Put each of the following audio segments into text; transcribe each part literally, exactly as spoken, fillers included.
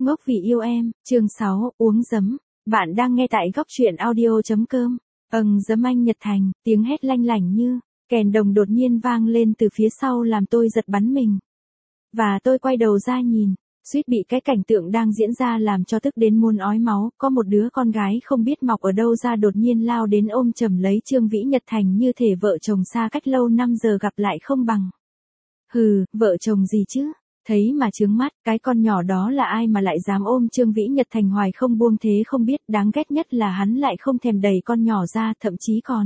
Ngốc vì yêu em, chương sáu, uống giấm. Bạn đang nghe tại góc truyện audio.com. Ầng giấm anh Nhật Thành, tiếng hét lanh lảnh như kèn đồng đột nhiên vang lên từ phía sau làm tôi giật bắn mình. Và tôi quay đầu ra nhìn, suýt bị cái cảnh tượng đang diễn ra làm cho tức đến muốn ói máu. Có một đứa con gái không biết mọc ở đâu ra đột nhiên lao đến ôm chầm lấy Trương Vĩ Nhật Thành như thể vợ chồng xa cách lâu năm giờ gặp lại không bằng. Hừ, vợ chồng gì chứ? Thấy mà chướng mắt, cái con nhỏ đó là ai mà lại dám ôm Trương Vĩ Nhật Thành hoài không buông thế không biết, đáng ghét nhất là hắn lại không thèm đẩy con nhỏ ra, thậm chí còn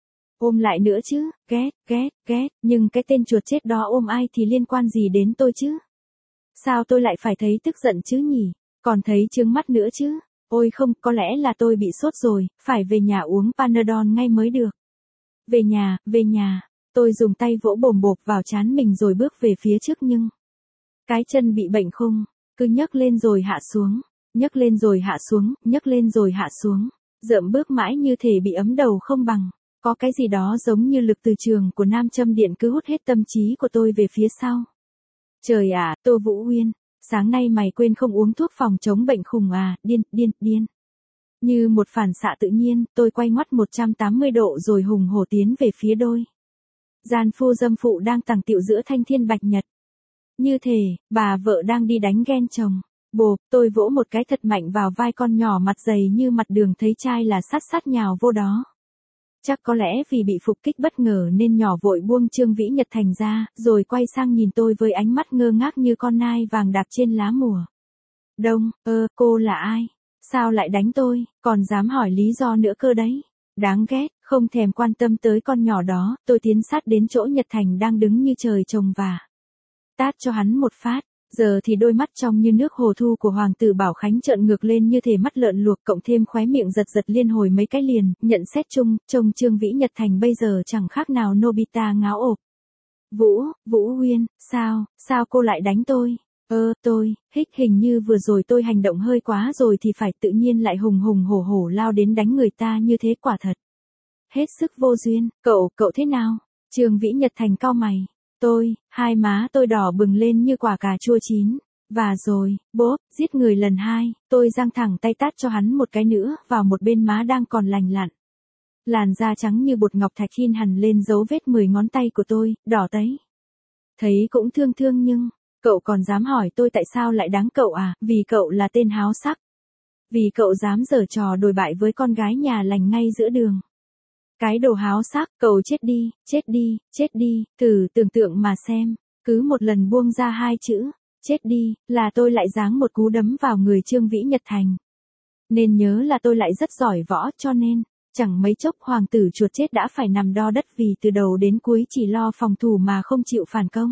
ôm lại nữa chứ, ghét, ghét, ghét, nhưng cái tên chuột chết đó ôm ai thì liên quan gì đến tôi chứ? Sao tôi lại phải thấy tức giận chứ nhỉ, còn thấy chướng mắt nữa chứ? Ôi không, có lẽ là tôi bị sốt rồi, phải về nhà uống Panadol ngay mới được. Về nhà, về nhà, tôi dùng tay vỗ bồm bộp vào trán mình rồi bước về phía trước nhưng cái chân bị bệnh khung, cứ nhấc lên rồi hạ xuống, nhấc lên rồi hạ xuống, nhấc lên rồi hạ xuống, dợm bước mãi như thể bị ấm đầu không bằng, có cái gì đó giống như lực từ trường của nam châm điện cứ hút hết tâm trí của tôi về phía sau. Trời ạ, à, Tô Vũ Uyên, sáng nay mày quên không uống thuốc phòng chống bệnh khùng à, điên, điên, điên. Như một phản xạ tự nhiên, tôi quay ngoắt một trăm tám mươi độ rồi hùng hổ tiến về phía đôi gian phu dâm phụ đang tằng tiệu giữa thanh thiên bạch nhật. Như thể, bà vợ đang đi đánh ghen chồng. Bộp, tôi vỗ một cái thật mạnh vào vai con nhỏ mặt dày như mặt đường thấy trai là sát sát nhào vô đó. Chắc có lẽ vì bị phục kích bất ngờ nên nhỏ vội buông Trương Vĩ Nhật Thành ra, rồi quay sang nhìn tôi với ánh mắt ngơ ngác như con nai vàng đạp trên lá mùa đông. Ơ, cô là ai? Sao lại đánh tôi, còn dám hỏi lý do nữa cơ đấy. Đáng ghét, không thèm quan tâm tới con nhỏ đó, tôi tiến sát đến chỗ Nhật Thành đang đứng như trời trồng và tát cho hắn một phát. Giờ thì đôi mắt trong như nước hồ thu của hoàng tử Bảo Khánh trợn ngược lên như thể mắt lợn luộc, cộng thêm khóe miệng giật giật liên hồi mấy cái liền. Nhận xét chung, trông Trương Vĩ Nhật Thành bây giờ chẳng khác nào Nobita ngáo ộp. Vũ, Vũ Uyên, sao, sao cô lại đánh tôi? Ơ, tôi, hích hình như vừa rồi tôi hành động hơi quá rồi thì phải, tự nhiên lại hùng hùng hổ hổ lao đến đánh người ta như thế, quả thật hết sức vô duyên. Cậu, cậu thế nào? Trương Vĩ Nhật Thành cau mày. Tôi, hai má tôi đỏ bừng lên như quả cà chua chín. Và rồi, bốp, giết người lần hai, tôi giang thẳng tay tát cho hắn một cái nữa, vào một bên má đang còn lành lặn. Làn da trắng như bột ngọc thạch hin hẳn lên dấu vết mười ngón tay của tôi, đỏ tấy. Thấy cũng thương thương nhưng, cậu còn dám hỏi tôi tại sao lại đáng cậu à, vì cậu là tên háo sắc. Vì cậu dám giở trò đồi bại với con gái nhà lành ngay giữa đường. Cái đồ háo sắc, cậu chết đi, chết đi, chết đi, thử tưởng tượng mà xem, cứ một lần buông ra hai chữ, chết đi, là tôi lại giáng một cú đấm vào người Trương Vĩ Nhật Thành. Nên nhớ là tôi lại rất giỏi võ, cho nên, chẳng mấy chốc hoàng tử chuột chết đã phải nằm đo đất vì từ đầu đến cuối chỉ lo phòng thủ mà không chịu phản công.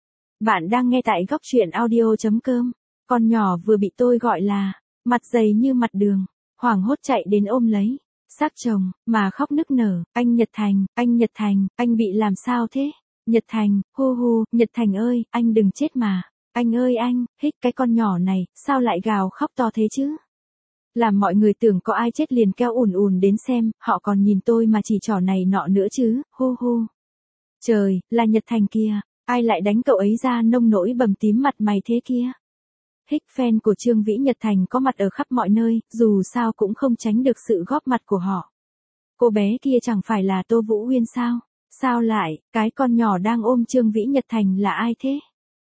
Bạn đang nghe tại góc truyện audio.com, con nhỏ vừa bị tôi gọi là, mặt dày như mặt đường, hoảng hốt chạy đến ôm lấy xác chồng, mà khóc nức nở. Anh Nhật Thành, anh Nhật Thành, anh bị làm sao thế? Nhật Thành, hu hu, Nhật Thành ơi, anh đừng chết mà. Anh ơi anh, hích cái con nhỏ này, sao lại gào khóc to thế chứ? Làm mọi người tưởng có ai chết liền kêu ùn ùn đến xem, họ còn nhìn tôi mà chỉ trỏ này nọ nữa chứ, hu hu. Trời, là Nhật Thành kia, ai lại đánh cậu ấy ra nông nỗi bầm tím mặt mày thế kia? Hích fan của Trương Vĩ Nhật Thành có mặt ở khắp mọi nơi, dù sao cũng không tránh được sự góp mặt của họ. Cô bé kia chẳng phải là Tô Vũ Uyên sao? Sao lại, cái con nhỏ đang ôm Trương Vĩ Nhật Thành là ai thế?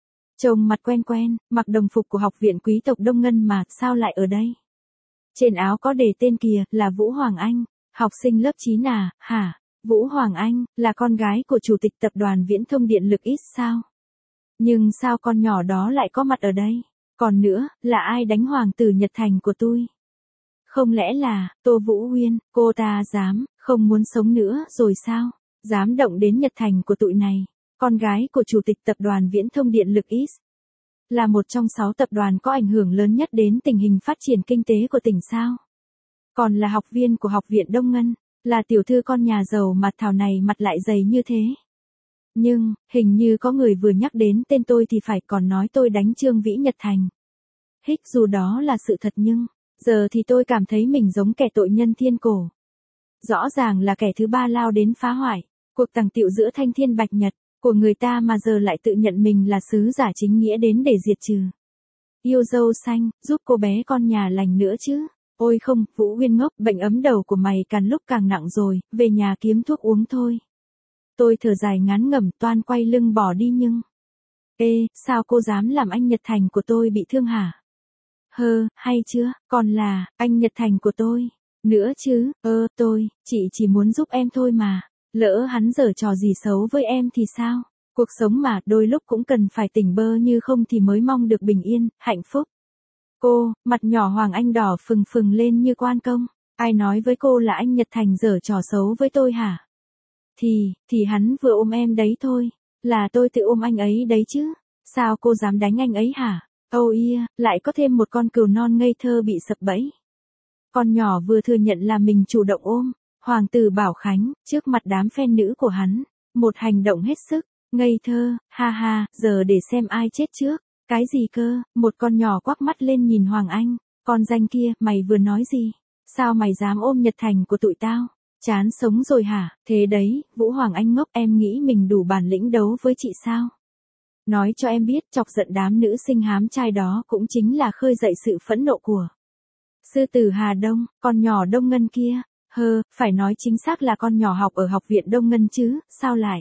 Trông mặt quen quen, mặc đồng phục của học viện quý tộc Đông Ngân mà, sao lại ở đây? Trên áo có đề tên kìa, là Vũ Hoàng Anh, học sinh lớp chín à, hả? Vũ Hoàng Anh, là con gái của chủ tịch tập đoàn Viễn thông Điện lực X sao? Nhưng sao con nhỏ đó lại có mặt ở đây? Còn nữa, là ai đánh hoàng tử Nhật Thành của tôi? Không lẽ là, Tô Vũ Uyên, cô ta dám, không muốn sống nữa rồi sao? Dám động đến Nhật Thành của tụi này, con gái của chủ tịch tập đoàn Viễn thông Điện lực X. Là một trong sáu tập đoàn có ảnh hưởng lớn nhất đến tình hình phát triển kinh tế của tỉnh sao? Còn là học viên của học viện Đông Ngân, là tiểu thư con nhà giàu mà thảo này mặt lại dày như thế. Nhưng, hình như có người vừa nhắc đến tên tôi thì phải còn nói tôi đánh Trương Vĩ Nhật Thành. Hích dù đó là sự thật nhưng, giờ thì tôi cảm thấy mình giống kẻ tội nhân thiên cổ. Rõ ràng là kẻ thứ ba lao đến phá hoại cuộc tằng tiệu giữa thanh thiên bạch nhật của người ta mà giờ lại tự nhận mình là sứ giả chính nghĩa đến để diệt trừ. yêu dâu xanh, giúp cô bé con nhà lành nữa chứ. Ôi không, Vũ Uyên ngốc, bệnh ấm đầu của mày càng lúc càng nặng rồi, về nhà kiếm thuốc uống thôi. Tôi thở dài ngán ngẩm toan quay lưng bỏ đi nhưng... Ê, sao cô dám làm anh Nhật Thành của tôi bị thương hả? Hơ, hay chưa, còn là, anh Nhật Thành của tôi. Nữa chứ, ơ, tôi, chị chỉ muốn giúp em thôi mà. Lỡ hắn giở trò gì xấu với em thì sao? Cuộc sống mà, đôi lúc cũng cần phải tỉnh bơ như không thì mới mong được bình yên, hạnh phúc. Cô, mặt nhỏ Hoàng Anh đỏ phừng phừng lên như quan công. Ai nói với cô là anh Nhật Thành giở trò xấu với tôi hả? Thì, thì hắn vừa ôm em đấy thôi. Là tôi tự ôm anh ấy đấy chứ. Sao cô dám đánh anh ấy hả? Âu ia, lại có thêm một con cừu non ngây thơ bị sập bẫy. Con nhỏ vừa thừa nhận là mình chủ động ôm. Hoàng tử Bảo Khánh, trước mặt đám fan nữ của hắn. Một hành động hết sức, ngây thơ, ha ha, giờ để xem ai chết trước. Cái gì cơ, một con nhỏ quắc mắt lên nhìn Hoàng Anh. Con danh kia, mày vừa nói gì? Sao mày dám ôm Nhật Thành của tụi tao? Chán sống rồi hả? Thế đấy, Vũ Hoàng Anh ngốc, em nghĩ mình đủ bản lĩnh đấu với chị sao? Nói cho em biết, chọc giận đám nữ sinh hám trai đó cũng chính là khơi dậy sự phẫn nộ của sư tử Hà Đông, con nhỏ Đông Ngân kia. Hơ, phải nói chính xác là con nhỏ học ở học viện Đông Ngân chứ, sao lại?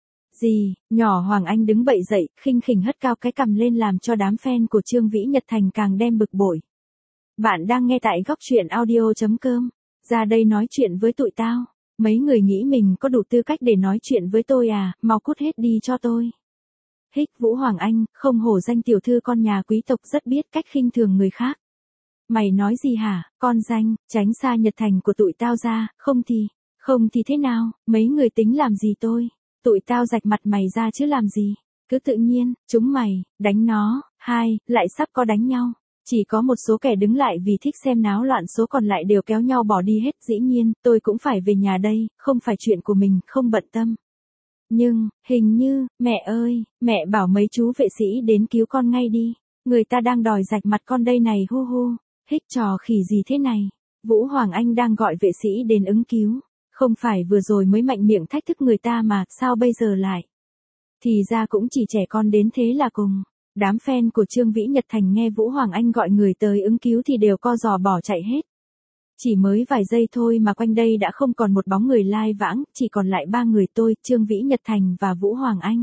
Gì, nhỏ Hoàng Anh đứng bậy dậy, khinh khỉnh hất cao cái cằm lên làm cho đám fan của Trương Vĩ Nhật Thành càng đem bực bội. Bạn đang nghe tại góc truyện audio.com. Ra đây nói chuyện với tụi tao. Mấy người nghĩ mình có đủ tư cách để nói chuyện với tôi à, mau cút hết đi cho tôi. Hích Vũ Hoàng Anh, không hổ danh tiểu thư con nhà quý tộc rất biết cách khinh thường người khác. Mày nói gì hả, con danh, tránh xa Nhật Thành của tụi tao ra, không thì, không thì thế nào, mấy người tính làm gì tôi? Tụi tao rạch mặt mày ra chứ làm gì? Cứ tự nhiên, chúng mày, đánh nó, hai, lại sắp có đánh nhau. Chỉ có một số kẻ đứng lại vì thích xem náo loạn, số còn lại đều kéo nhau bỏ đi hết. Dĩ nhiên, tôi cũng phải về nhà đây, không phải chuyện của mình, không bận tâm. Nhưng, hình như, mẹ ơi, mẹ bảo mấy chú vệ sĩ đến cứu con ngay đi. Người ta đang đòi rạch mặt con đây này hu hu. Hích trò khỉ gì thế này? Vũ Hoàng Anh đang gọi vệ sĩ đến ứng cứu. Không phải vừa rồi mới mạnh miệng thách thức người ta mà, sao bây giờ lại? Thì ra cũng chỉ trẻ con đến thế là cùng. Đám fan của Trương Vĩ Nhật Thành nghe Vũ Hoàng Anh gọi người tới ứng cứu thì đều co giò bỏ chạy hết. Chỉ mới vài giây thôi mà quanh đây đã không còn một bóng người lai vãng, chỉ còn lại ba người tôi, Trương Vĩ Nhật Thành và Vũ Hoàng Anh.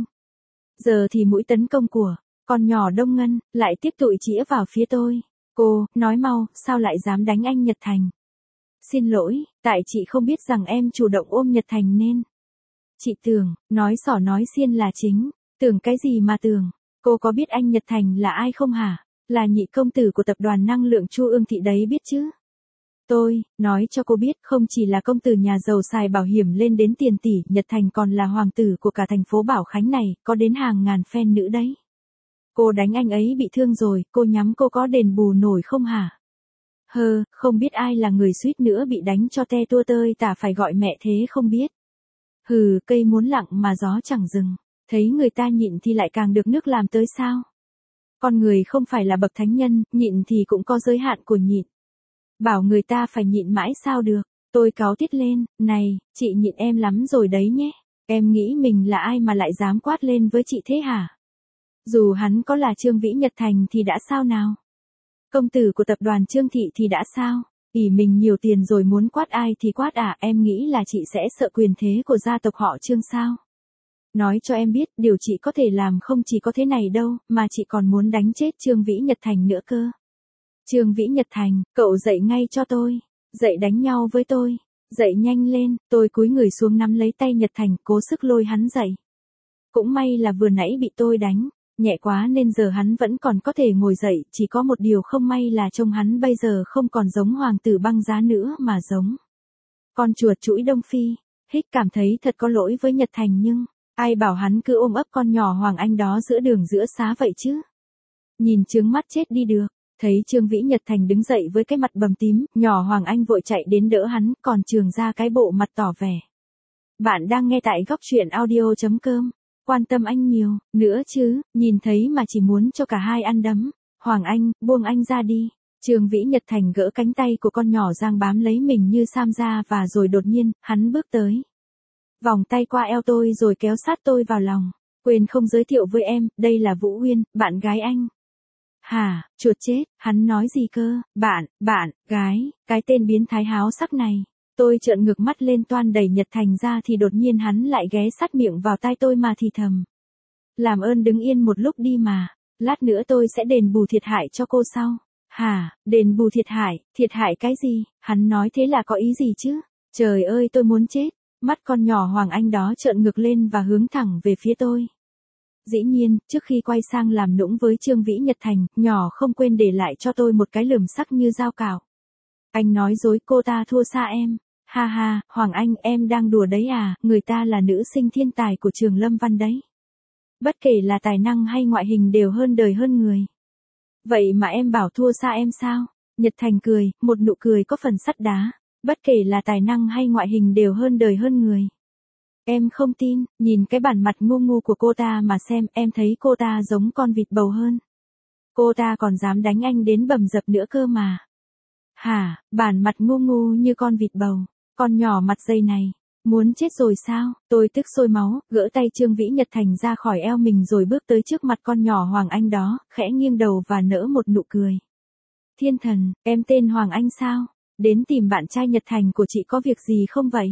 Giờ thì mũi tấn công của con nhỏ Đông Ngân lại tiếp tục chĩa vào phía tôi. Cô, nói mau, sao lại dám đánh anh Nhật Thành? Xin lỗi, tại chị không biết rằng em chủ động ôm Nhật Thành nên. Chị tưởng, nói xỏ nói xiên là chính. Tưởng cái gì mà tưởng? Cô có biết anh Nhật Thành là ai không hả? Là nhị công tử của tập đoàn năng lượng Chu Ương Thị đấy biết chứ? Tôi, nói cho cô biết, không chỉ là công tử nhà giàu xài bảo hiểm lên đến tiền tỷ, Nhật Thành còn là hoàng tử của cả thành phố Bảo Khánh này, có đến hàng ngàn fan nữ đấy. Cô đánh anh ấy bị thương rồi, cô nhắm cô có đền bù nổi không hả? Hơ, không biết ai là người suýt nữa bị đánh cho te tua tơi tả phải gọi mẹ thế không biết. Hừ, cây muốn lặng mà gió chẳng dừng. Thấy người ta nhịn thì lại càng được nước làm tới sao? Con người không phải là bậc thánh nhân, nhịn thì cũng có giới hạn của nhịn. Bảo người ta phải nhịn mãi sao được? Tôi cáu tiết lên, này, chị nhịn em lắm rồi đấy nhé. Em nghĩ mình là ai mà lại dám quát lên với chị thế hả? Dù hắn có là Trương Vĩ Nhật Thành thì đã sao nào? Công tử của tập đoàn Trương Thị thì đã sao? ỷ mình nhiều tiền rồi muốn quát ai thì quát à, em nghĩ là chị sẽ sợ quyền thế của gia tộc họ Trương sao? Nói cho em biết, điều chị có thể làm không chỉ có thế này đâu, mà chị còn muốn đánh chết Trương Vĩ Nhật Thành nữa cơ. Trương Vĩ Nhật Thành, cậu dậy ngay cho tôi. Dậy đánh nhau với tôi. Dậy nhanh lên, tôi cúi người xuống nắm lấy tay Nhật Thành, cố sức lôi hắn dậy. Cũng may là vừa nãy bị tôi đánh, nhẹ quá nên giờ hắn vẫn còn có thể ngồi dậy, chỉ có một điều không may là trông hắn bây giờ không còn giống hoàng tử băng giá nữa mà giống con chuột chũi Đông Phi. Hích cảm thấy thật có lỗi với Nhật Thành nhưng, ai bảo hắn cứ ôm ấp con nhỏ Hoàng Anh đó giữa đường giữa xá vậy chứ. Nhìn chướng mắt chết đi được. Thấy Trương Vĩ Nhật Thành đứng dậy với cái mặt bầm tím, nhỏ Hoàng Anh vội chạy đến đỡ hắn, còn Trường ra cái bộ mặt tỏ vẻ. Bạn đang nghe tại góc truyện audio.com. Quan tâm anh nhiều, nữa chứ, nhìn thấy mà chỉ muốn cho cả hai ăn đấm. Hoàng Anh, buông anh ra đi. Trương Vĩ Nhật Thành gỡ cánh tay của con nhỏ Giang bám lấy mình như sam ra và rồi đột nhiên, hắn bước tới. Vòng tay qua eo tôi rồi kéo sát tôi vào lòng. Quên không giới thiệu với em, đây là Vũ Uyên, bạn gái anh. Hả, chuột chết, hắn nói gì cơ, bạn, bạn, gái, cái tên biến thái háo sắc này. Tôi trợn ngược mắt lên toan đẩy Nhật Thành ra thì đột nhiên hắn lại ghé sát miệng vào tai tôi mà thì thầm. Làm ơn đứng yên một lúc đi mà, lát nữa tôi sẽ đền bù thiệt hại cho cô sau. Hả, đền bù thiệt hại, thiệt hại cái gì, hắn nói thế là có ý gì chứ? Trời ơi tôi muốn chết, mắt con nhỏ Hoàng Anh đó trợn ngược lên và hướng thẳng về phía tôi. Dĩ nhiên, trước khi quay sang làm nũng với Trương Vĩ Nhật Thành, nhỏ không quên để lại cho tôi một cái lườm sắc như dao cạo. Anh nói dối cô ta thua xa em. Ha ha, Hoàng Anh em đang đùa đấy à, người ta là nữ sinh thiên tài của trường Lâm Văn đấy. Bất kể là tài năng hay ngoại hình đều hơn đời hơn người. Vậy mà em bảo thua xa em sao? Nhật Thành cười, một nụ cười có phần sắt đá. Bất kể là tài năng hay ngoại hình đều hơn đời hơn người. Em không tin, nhìn cái bản mặt ngu ngu của cô ta mà xem, em thấy cô ta giống con vịt bầu hơn. Cô ta còn dám đánh anh đến bầm dập nữa cơ mà. Hả, bản mặt ngu ngu như con vịt bầu, con nhỏ mặt dây này, muốn chết rồi sao? Tôi tức sôi máu, gỡ tay Trương Vĩ Nhật Thành ra khỏi eo mình rồi bước tới trước mặt con nhỏ Hoàng Anh đó, khẽ nghiêng đầu và nở một nụ cười. Thiên thần, em tên Hoàng Anh sao? Đến tìm bạn trai Nhật Thành của chị có việc gì không vậy?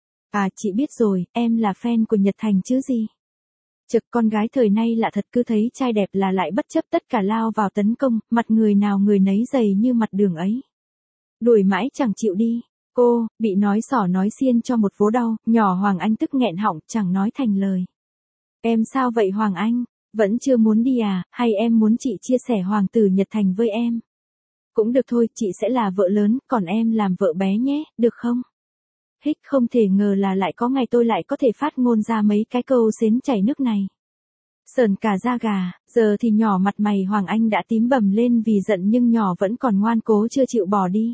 À chị biết rồi, em là fan của Nhật Thành chứ gì? Trực con gái thời nay lạ thật, cứ thấy trai đẹp là lại bất chấp tất cả lao vào tấn công, mặt người nào người nấy dày như mặt đường ấy. Đuổi mãi chẳng chịu đi. Cô, bị nói xỏ nói xiên cho một vố đau, nhỏ Hoàng Anh tức nghẹn họng, chẳng nói thành lời. Em sao vậy Hoàng Anh? Vẫn chưa muốn đi à, hay em muốn chị chia sẻ hoàng tử Nhật Thành với em? Cũng được thôi, chị sẽ là vợ lớn, còn em làm vợ bé nhé, được không? Hích, không thể ngờ là lại có ngày tôi lại có thể phát ngôn ra mấy cái câu xến chảy nước này. Sờn cả da gà, giờ thì nhỏ mặt mày Hoàng Anh đã tím bầm lên vì giận nhưng nhỏ vẫn còn ngoan cố chưa chịu bỏ đi.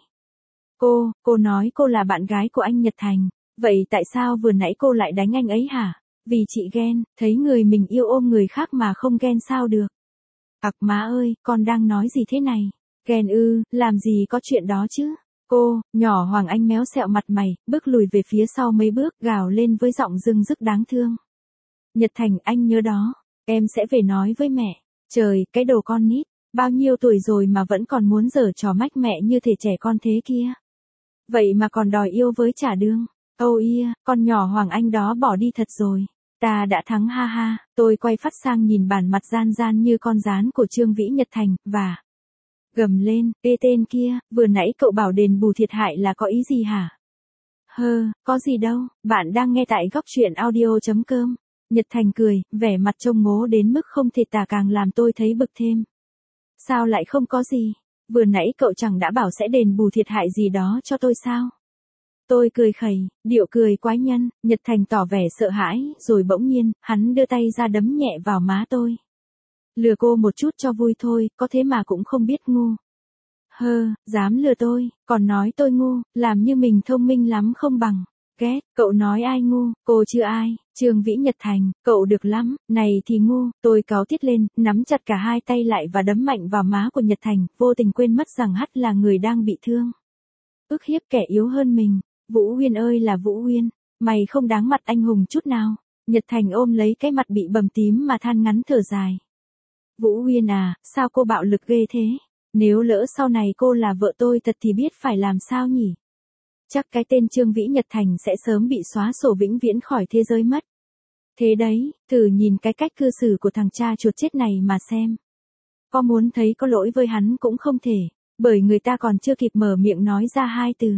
Cô, cô nói cô là bạn gái của anh Nhật Thành, vậy tại sao vừa nãy cô lại đánh anh ấy hả? Vì chị ghen, thấy người mình yêu ôm người khác mà không ghen sao được. Ặc má ơi, con đang nói gì thế này? Ghen ư, làm gì có chuyện đó chứ? Cô, nhỏ Hoàng Anh méo sẹo mặt mày, bước lùi về phía sau mấy bước, gào lên với giọng rưng rức đáng thương. Nhật Thành, anh nhớ đó, em sẽ về nói với mẹ. Trời, cái đồ con nít, bao nhiêu tuổi rồi mà vẫn còn muốn giở trò mách mẹ như thể trẻ con thế kia. Vậy mà còn đòi yêu với trả đương. Âu ia, con nhỏ Hoàng Anh đó bỏ đi thật rồi. Ta đã thắng ha ha, tôi quay phát sang nhìn bản mặt gian gian như con gián của Trương Vĩ Nhật Thành, và gầm lên, ê tên kia, vừa nãy cậu bảo đền bù thiệt hại là có ý gì hả? Hơ, có gì đâu, bạn đang nghe tại góc truyện audio chấm com. Nhật Thành cười, vẻ mặt trông ngố đến mức không thể tả càng làm tôi thấy bực thêm. Sao lại không có gì? Vừa nãy cậu chẳng đã bảo sẽ đền bù thiệt hại gì đó cho tôi sao? Tôi cười khẩy, điệu cười quái nhân, Nhật Thành tỏ vẻ sợ hãi, rồi bỗng nhiên, hắn đưa tay ra đấm nhẹ vào má tôi. Lừa cô một chút cho vui thôi, có thế mà cũng không biết ngu. Hơ, dám lừa tôi, còn nói tôi ngu, làm như mình thông minh lắm không bằng. Ghét, cậu nói ai ngu, cô chưa ai, Trương Vĩ Nhật Thành, cậu được lắm, này thì ngu, tôi cáu tiết lên, nắm chặt cả hai tay lại và đấm mạnh vào má của Nhật Thành, vô tình quên mất rằng hắn là người đang bị thương. Ức hiếp kẻ yếu hơn mình, Vũ Uyên ơi là Vũ Uyên, mày không đáng mặt anh hùng chút nào. Nhật Thành ôm lấy cái mặt bị bầm tím mà than ngắn thở dài. Vũ Uyên à, sao cô bạo lực ghê thế? Nếu lỡ sau này cô là vợ tôi thật thì biết phải làm sao nhỉ? Chắc cái tên Trương Vĩ Nhật Thành sẽ sớm bị xóa sổ vĩnh viễn khỏi thế giới mất. Thế đấy, thử nhìn cái cách cư xử của thằng cha chuột chết này mà xem. Có muốn thấy có lỗi với hắn cũng không thể, bởi người ta còn chưa kịp mở miệng nói ra hai từ.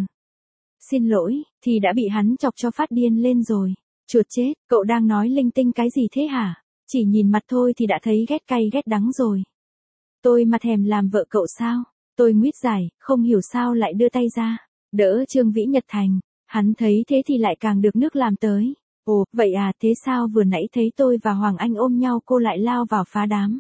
Xin lỗi, thì đã bị hắn chọc cho phát điên lên rồi. Chuột chết, cậu đang nói linh tinh cái gì thế hả? Chỉ nhìn mặt thôi thì đã thấy ghét cay ghét đắng rồi. Tôi mà thèm làm vợ cậu sao? Tôi nguyết giải, không hiểu sao lại đưa tay ra. Đỡ Trương Vĩ Nhật Thành, hắn thấy thế thì lại càng được nước làm tới. Ồ, vậy à, thế sao vừa nãy thấy tôi và Hoàng Anh ôm nhau cô lại lao vào phá đám?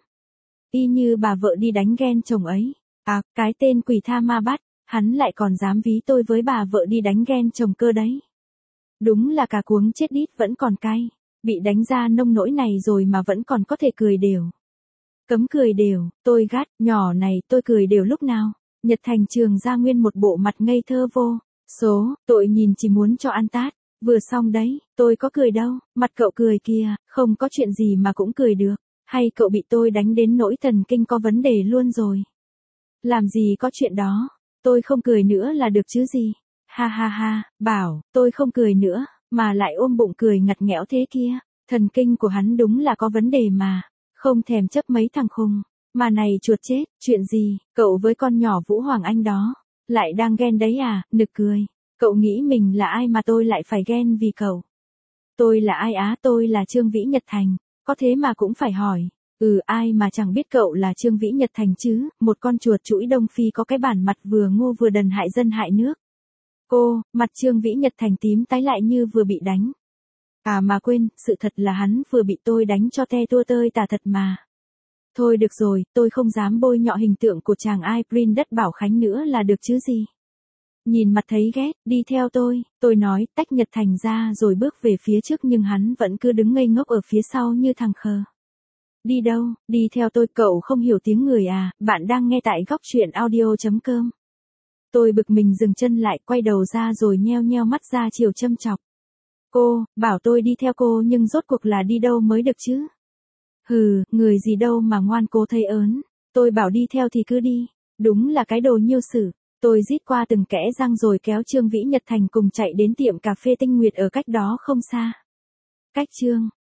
Y như bà vợ đi đánh ghen chồng ấy. À, cái tên quỷ tha ma bắt, hắn lại còn dám ví tôi với bà vợ đi đánh ghen chồng cơ đấy. Đúng là cả cuống chết đít vẫn còn cay, bị đánh ra nông nỗi này rồi mà vẫn còn có thể cười đều. Cấm cười đều, tôi gắt, nhỏ này tôi cười đều lúc nào? Nhật Thành trường ra nguyên một bộ mặt ngây thơ vô số, tội nhìn chỉ muốn cho ăn tát. Vừa xong đấy, tôi có cười đâu, mặt cậu cười kìa, không có chuyện gì mà cũng cười được. Hay cậu bị tôi đánh đến nỗi thần kinh có vấn đề luôn rồi? Làm gì có chuyện đó, tôi không cười nữa là được chứ gì. Ha ha ha, bảo, tôi không cười nữa, mà lại ôm bụng cười ngặt nghẽo thế kia. Thần kinh của hắn đúng là có vấn đề mà, không thèm chấp mấy thằng khùng. Mà này chuột chết, chuyện gì, cậu với con nhỏ Vũ Hoàng Anh đó, lại đang ghen đấy à, nực cười. Cậu nghĩ mình là ai mà tôi lại phải ghen vì cậu? Tôi là ai á, tôi là Trương Vĩ Nhật Thành, có thế mà cũng phải hỏi. Ừ, ai mà chẳng biết cậu là Trương Vĩ Nhật Thành chứ, một con chuột chũi Đông Phi có cái bản mặt vừa ngu vừa đần hại dân hại nước. Cô, mặt Trương Vĩ Nhật Thành tím tái lại như vừa bị đánh. À mà quên, sự thật là hắn vừa bị tôi đánh cho te tua tơi tả thật mà. Thôi được rồi, tôi không dám bôi nhọ hình tượng của chàng ai Prin đất Bảo Khánh nữa là được chứ gì. Nhìn mặt thấy ghét, đi theo tôi, tôi nói, tách Nhật Thành ra rồi bước về phía trước nhưng hắn vẫn cứ đứng ngây ngốc ở phía sau như thằng khờ. Đi đâu, đi theo tôi, cậu không hiểu tiếng người à, bạn đang nghe tại góc truyện audio.com. Tôi bực mình dừng chân lại, quay đầu ra rồi nheo nheo mắt ra chiều châm chọc. Cô, bảo tôi đi theo cô nhưng rốt cuộc là đi đâu mới được chứ? Hừ, người gì đâu mà ngoan cố thấy ớn, tôi bảo đi theo thì cứ đi, đúng là cái đồ nhiêu sử. Tôi rít qua từng kẽ răng rồi kéo Trương Vĩ Nhật Thành cùng chạy đến tiệm cà phê Tinh Nguyệt ở cách đó không xa. Cách Trương